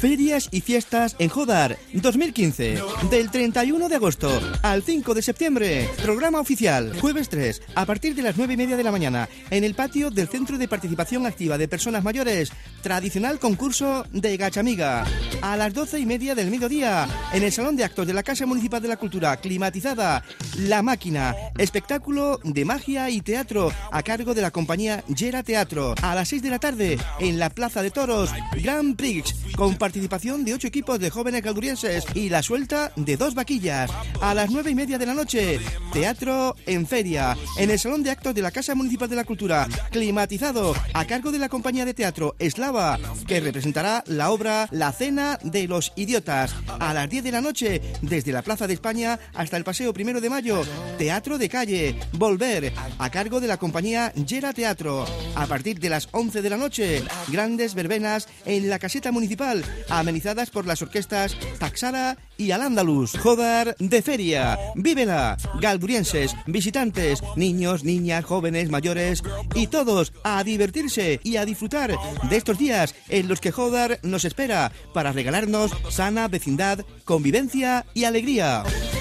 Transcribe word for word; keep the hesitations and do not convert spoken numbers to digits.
Ferias y fiestas en Jodar dos mil quince. Del treinta y uno de agosto al cinco de septiembre. Programa oficial. Jueves tres, a partir de las nueve y media de la mañana, en el patio del Centro de Participación Activa de Personas Mayores. Tradicional concurso de Gachamiga. A las doce y media del mediodía, en el Salón de Actos de la Casa Municipal de la Cultura, climatizada, La Máquina. Espectáculo de magia y teatro a cargo de la compañía Gera Teatro. A las seis de la tarde, en la Plaza de Toros, Grand Prix, con participación de ocho equipos de jóvenes galdurienses y la suelta de dos vaquillas. A las nueve y media de la noche, teatro en feria, en el Salón de Actos de la Casa Municipal de la Cultura, climatizado, a cargo de la compañía de teatro Eslava, que representará la obra La Cena de los Idiotas. A las diez de la noche, desde la Plaza de España hasta el Paseo Primero de Mayo, teatro de calle, Volver, a cargo de la compañía Gera Teatro. A partir de las once de la noche, grandes verbenas en la caseta municipal, amenizadas por las orquestas Taxara y Al-Ándalus. Jodar de feria. Vívela. Galdurienses, visitantes, niños, niñas, jóvenes, mayores y todos a divertirse y a disfrutar de estos días en los que Jodar nos espera para regalarnos sana vecindad, convivencia y alegría.